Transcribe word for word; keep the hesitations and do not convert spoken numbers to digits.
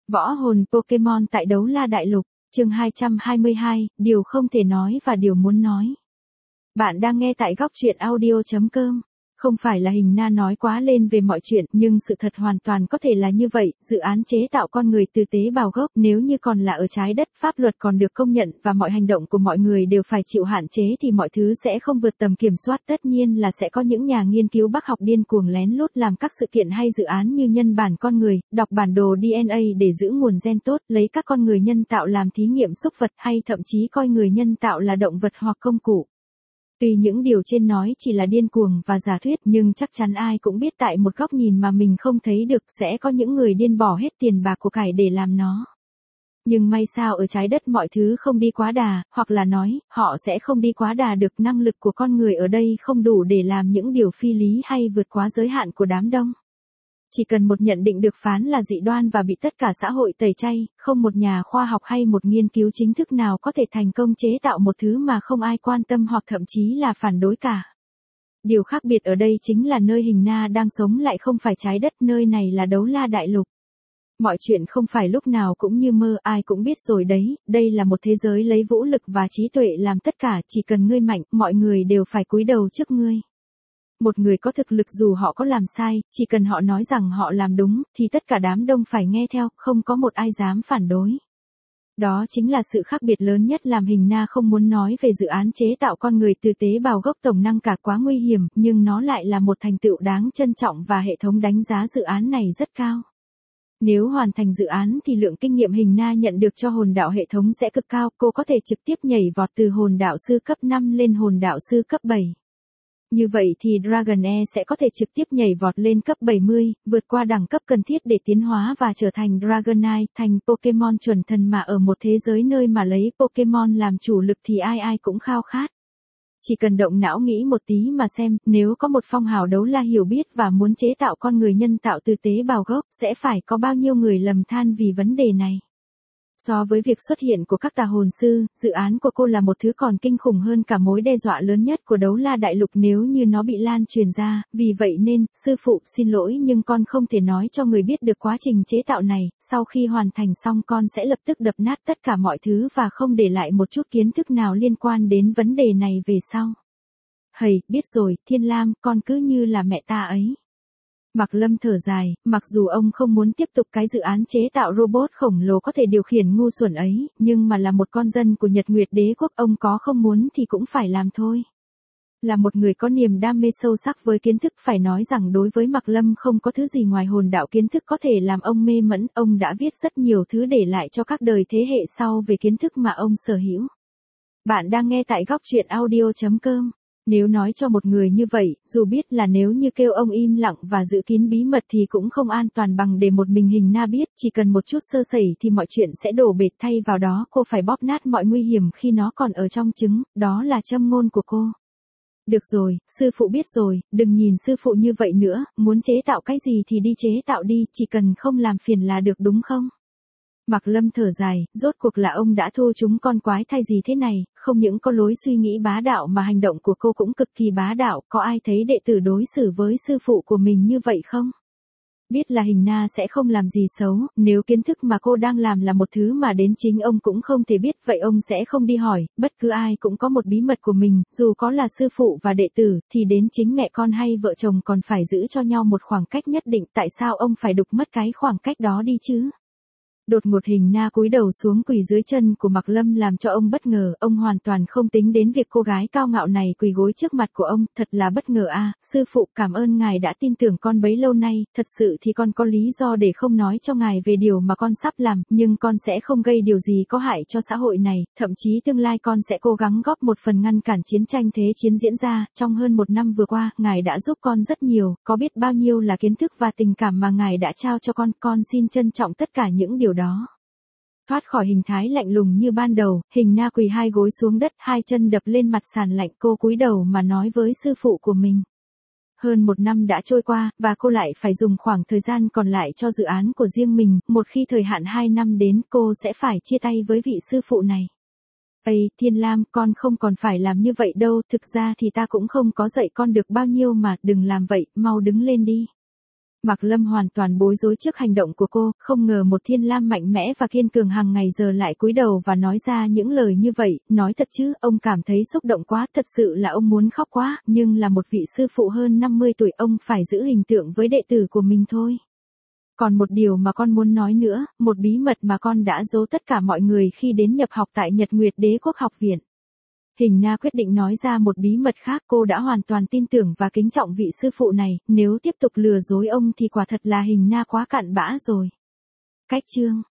Võ hồn Pokemon tại Đấu La Đại Lục, chương hai trăm hai mươi hai, điều không thể nói và điều muốn nói. Bạn đang nghe tại góc truyện audio chấm com. Không phải là Hình Na nói quá lên về mọi chuyện, nhưng sự thật hoàn toàn có thể là như vậy, dự án chế tạo con người từ tế bào gốc nếu như còn là ở trái đất, pháp luật còn được công nhận và mọi hành động của mọi người đều phải chịu hạn chế thì mọi thứ sẽ không vượt tầm kiểm soát. Tất nhiên là sẽ có những nhà nghiên cứu Bắc học điên cuồng lén lút làm các sự kiện hay dự án như nhân bản con người, đọc bản đồ đê en a để giữ nguồn gen tốt, lấy các con người nhân tạo làm thí nghiệm súc vật hay thậm chí coi người nhân tạo là động vật hoặc công cụ. Tuy những điều trên nói chỉ là điên cuồng và giả thuyết, nhưng chắc chắn ai cũng biết tại một góc nhìn mà mình không thấy được sẽ có những người điên bỏ hết tiền bạc của cải để làm nó. Nhưng may sao ở trái đất mọi thứ không đi quá đà, hoặc là nói, họ sẽ không đi quá đà được. Năng lực của con người ở đây không đủ để làm những điều phi lý hay vượt quá giới hạn của đám đông. Chỉ cần một nhận định được phán là dị đoan và bị tất cả xã hội tẩy chay, không một nhà khoa học hay một nghiên cứu chính thức nào có thể thành công chế tạo một thứ mà không ai quan tâm hoặc thậm chí là phản đối cả. Điều khác biệt ở đây chính là nơi Hình Na đang sống lại không phải trái đất, nơi này là Đấu La Đại Lục. Mọi chuyện không phải lúc nào cũng như mơ, ai cũng biết rồi đấy, đây là một thế giới lấy vũ lực và trí tuệ làm tất cả, chỉ cần ngươi mạnh, mọi người đều phải cúi đầu trước ngươi. Một người có thực lực dù họ có làm sai, chỉ cần họ nói rằng họ làm đúng, thì tất cả đám đông phải nghe theo, không có một ai dám phản đối. Đó chính là sự khác biệt lớn nhất làm Hình Na không muốn nói về dự án chế tạo con người từ tế bào gốc tổng năng cả quá nguy hiểm, nhưng nó lại là một thành tựu đáng trân trọng và hệ thống đánh giá dự án này rất cao. Nếu hoàn thành dự án thì lượng kinh nghiệm Hình Na nhận được cho hồn đạo hệ thống sẽ cực cao, cô có thể trực tiếp nhảy vọt từ hồn đạo sư cấp năm lên hồn đạo sư cấp bảy. Như vậy thì Dragonair sẽ có thể trực tiếp nhảy vọt lên cấp bảy mươi, vượt qua đẳng cấp cần thiết để tiến hóa và trở thành Dragonite, thành Pokemon chuẩn thần mà ở một thế giới nơi mà lấy Pokemon làm chủ lực thì ai ai cũng khao khát. Chỉ cần động não nghĩ một tí mà xem, nếu có một phong hào đấu la hiểu biết và muốn chế tạo con người nhân tạo từ tế bào gốc, sẽ phải có bao nhiêu người lầm than vì vấn đề này. So với việc xuất hiện của các tà hồn sư, dự án của cô là một thứ còn kinh khủng hơn cả mối đe dọa lớn nhất của Đấu La Đại Lục nếu như nó bị lan truyền ra, vì vậy nên, sư phụ xin lỗi nhưng con không thể nói cho người biết được quá trình chế tạo này, sau khi hoàn thành xong con sẽ lập tức đập nát tất cả mọi thứ và không để lại một chút kiến thức nào liên quan đến vấn đề này về sau. Hầy, biết rồi, Thiên Lam, con cứ như là mẹ ta ấy. Mạc Lâm thở dài, mặc dù ông không muốn tiếp tục cái dự án chế tạo robot khổng lồ có thể điều khiển ngu xuẩn ấy, nhưng mà là một con dân của Nhật Nguyệt Đế quốc ông có không muốn thì cũng phải làm thôi. Là một người có niềm đam mê sâu sắc với kiến thức phải nói rằng đối với Mạc Lâm không có thứ gì ngoài hồn đạo kiến thức có thể làm ông mê mẫn, ông đã viết rất nhiều thứ để lại cho các đời thế hệ sau về kiến thức mà ông sở hữu. Bạn đang nghe tại góc truyện audio chấm com. Nếu nói cho một người như vậy, dù biết là nếu như kêu ông im lặng và giữ kín bí mật thì cũng không an toàn bằng để một mình Hình Na biết, chỉ cần một chút sơ sẩy thì mọi chuyện sẽ đổ bệt, thay vào đó cô phải bóp nát mọi nguy hiểm khi nó còn ở trong trứng, đó là châm ngôn của cô. Được rồi, sư phụ biết rồi, đừng nhìn sư phụ như vậy nữa, muốn chế tạo cái gì thì đi chế tạo đi, chỉ cần không làm phiền là được đúng không? Mạc Lâm thở dài, rốt cuộc là ông đã thu chúng con quái thai gì thế này, không những có lối suy nghĩ bá đạo mà hành động của cô cũng cực kỳ bá đạo, có ai thấy đệ tử đối xử với sư phụ của mình như vậy không? Biết là Hình Na sẽ không làm gì xấu, nếu kiến thức mà cô đang làm là một thứ mà đến chính ông cũng không thể biết, vậy ông sẽ không đi hỏi, bất cứ ai cũng có một bí mật của mình, dù có là sư phụ và đệ tử, thì đến chính mẹ con hay vợ chồng còn phải giữ cho nhau một khoảng cách nhất định, tại sao ông phải đục mất cái khoảng cách đó đi chứ? Đột ngột Hình Na cúi đầu xuống quỳ dưới chân của Mạc Lâm làm cho ông bất ngờ, ông hoàn toàn không tính đến việc cô gái cao ngạo này quỳ gối trước mặt của ông, thật là bất ngờ a, sư phụ, cảm ơn ngài đã tin tưởng con bấy lâu nay, thật sự thì con có lý do để không nói cho ngài về điều mà con sắp làm, nhưng con sẽ không gây điều gì có hại cho xã hội này, thậm chí tương lai con sẽ cố gắng góp một phần ngăn cản chiến tranh thế chiến diễn ra, trong hơn một năm vừa qua, ngài đã giúp con rất nhiều, có biết bao nhiêu là kiến thức và tình cảm mà ngài đã trao cho con, con xin trân trọng tất cả những điều đó. Đó. Thoát khỏi hình thái lạnh lùng như ban đầu, Hình Na quỳ hai gối xuống đất, hai chân đập lên mặt sàn lạnh, cô cúi đầu mà nói với sư phụ của mình. Hơn một năm đã trôi qua, và cô lại phải dùng khoảng thời gian còn lại cho dự án của riêng mình, một khi thời hạn hai năm đến cô sẽ phải chia tay với vị sư phụ này. Ây, Thiên Lam, con không còn phải làm như vậy đâu, thực ra thì ta cũng không có dạy con được bao nhiêu mà, đừng làm vậy, mau đứng lên đi. Mạc Lâm hoàn toàn bối rối trước hành động của cô, không ngờ một Thiên Lam mạnh mẽ và kiên cường hàng ngày giờ lại cúi đầu và nói ra những lời như vậy, nói thật chứ, ông cảm thấy xúc động quá, thật sự là ông muốn khóc quá, nhưng là một vị sư phụ hơn năm mươi tuổi ông phải giữ hình tượng với đệ tử của mình thôi. Còn một điều mà con muốn nói nữa, một bí mật mà con đã giấu tất cả mọi người khi đến nhập học tại Nhật Nguyệt Đế Quốc học viện. Hình Na quyết định nói ra một bí mật khác, cô đã hoàn toàn tin tưởng và kính trọng vị sư phụ này, nếu tiếp tục lừa dối ông thì quả thật là Hình Na quá cặn bã rồi. Cách chương